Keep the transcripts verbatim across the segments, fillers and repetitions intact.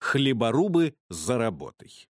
Хлеборубы за работой.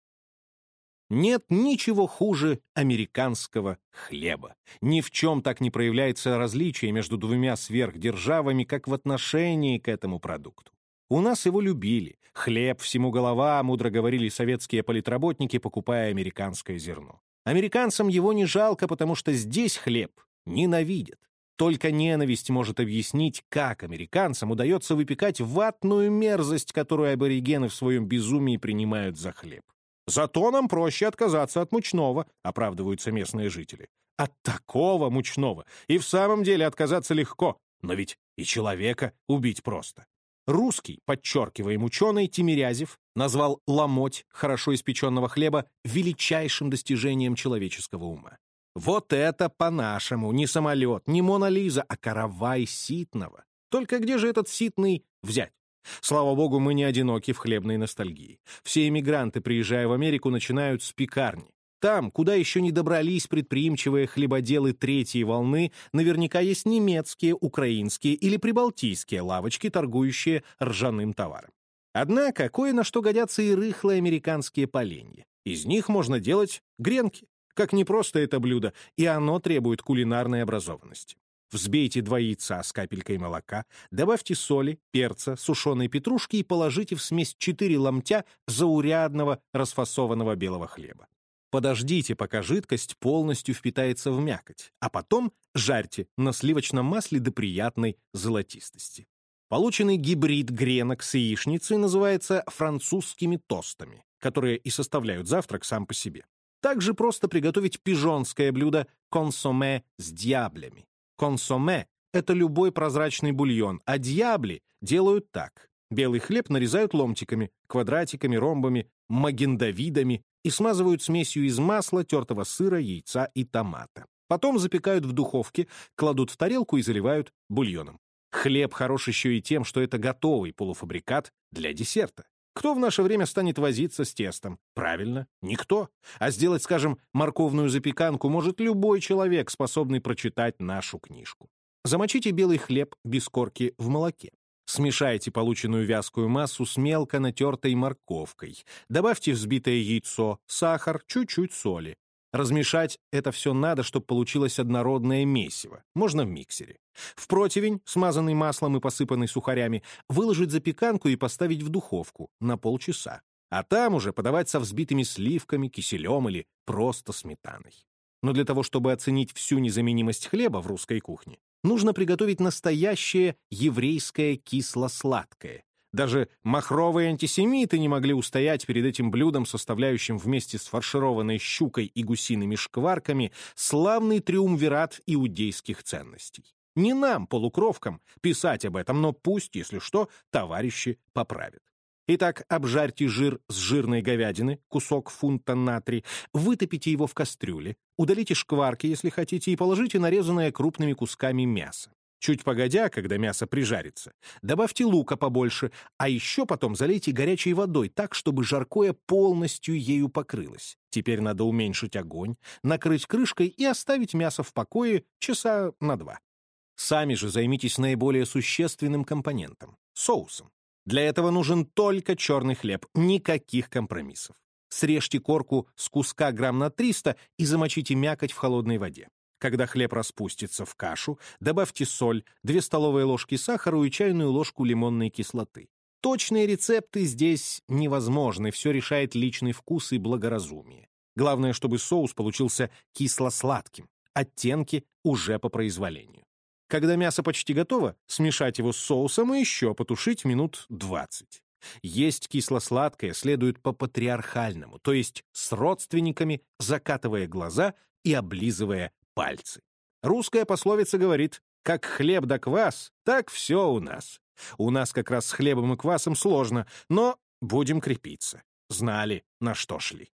Нет ничего хуже американского хлеба. Ни в чем так не проявляется различие между двумя сверхдержавами, как в отношении к этому продукту. У нас его любили. Хлеб всему голова, мудро говорили советские политработники, покупая американское зерно. Американцам его не жалко, потому что здесь хлеб ненавидят. Только ненависть может объяснить, как американцам удается выпекать ватную мерзость, которую аборигены в своем безумии принимают за хлеб. Зато нам проще отказаться от мучного, оправдываются местные жители. От такого мучного и в самом деле отказаться легко, но ведь и человека убить просто. Русский, подчеркиваем ученый, Тимирязев назвал ломоть хорошо испеченного хлеба величайшим достижением человеческого ума. Вот это по-нашему, не самолет, не Мона Лиза, а каравай ситного. Только где же этот ситный взять? Слава богу, мы не одиноки в хлебной ностальгии. Все эмигранты, приезжая в Америку, начинают с пекарни. Там, куда еще не добрались предприимчивые хлебоделы третьей волны, наверняка есть немецкие, украинские или прибалтийские лавочки, торгующие ржаным товаром. Однако, кое на что годятся и рыхлые американские поленья. Из них можно делать гренки. Как непросто это блюдо, и оно требует кулинарной образованности. Взбейте два яйца с капелькой молока, добавьте соли, перца, сушеной петрушки и положите в смесь четыре ломтя заурядного расфасованного белого хлеба. Подождите, пока жидкость полностью впитается в мякоть, а потом жарьте на сливочном масле до приятной золотистости. Полученный гибрид гренок с яичницей называется французскими тостами, которые и составляют завтрак сам по себе. Также просто приготовить пижонское блюдо консомме с дьяблями. Консомме — это любой прозрачный бульон, а дьябли делают так. Белый хлеб нарезают ломтиками, квадратиками, ромбами, магендавидами и смазывают смесью из масла, тертого сыра, яйца и томата. Потом запекают в духовке, кладут в тарелку и заливают бульоном. Хлеб хорош еще и тем, что это готовый полуфабрикат для десерта. Кто в наше время станет возиться с тестом? Правильно, никто. А сделать, скажем, морковную запеканку может любой человек, способный прочитать нашу книжку. Замочите белый хлеб без корки в молоке. Смешайте полученную вязкую массу с мелко натертой морковкой. Добавьте взбитое яйцо, сахар, чуть-чуть соли. Размешать это все надо, чтобы получилось однородное месиво. Можно в миксере. В противень, смазанный маслом и посыпанный сухарями, выложить запеканку и поставить в духовку на полчаса. А там уже подавать со взбитыми сливками, киселем или просто сметаной. Но для того, чтобы оценить всю незаменимость хлеба в русской кухне, нужно приготовить настоящее еврейское кисло-сладкое. Даже махровые антисемиты не могли устоять перед этим блюдом, составляющим вместе с фаршированной щукой и гусиными шкварками славный триумвират иудейских ценностей. Не нам, полукровкам, писать об этом, но пусть, если что, товарищи поправят. Итак, обжарьте жир с жирной говядины, кусок фунта натрий, вытопите его в кастрюле, удалите шкварки, если хотите, и положите нарезанное крупными кусками мясо. Чуть погодя, когда мясо прижарится, добавьте лука побольше, а еще потом залейте горячей водой так, чтобы жаркое полностью ею покрылось. Теперь надо уменьшить огонь, накрыть крышкой и оставить мясо в покое часа на два. Сами же займитесь наиболее существенным компонентом — соусом. Для этого нужен только черный хлеб, никаких компромиссов. Срежьте корку с куска грамм на триста и замочите мякоть в холодной воде. Когда хлеб распустится в кашу, добавьте соль, две столовые ложки сахара и чайную ложку лимонной кислоты. Точные рецепты здесь невозможны, все решает личный вкус и благоразумие. Главное, чтобы соус получился кисло-сладким, оттенки уже по произволению. Когда мясо почти готово, смешать его с соусом и еще потушить минут двадцать. Есть кисло-сладкое следует по-патриархальному, то есть с родственниками, закатывая глаза и облизывая пальцы. Русская пословица говорит: как хлеб да квас, так все у нас. У нас как раз с хлебом и квасом сложно, но будем крепиться. Знали, на что шли.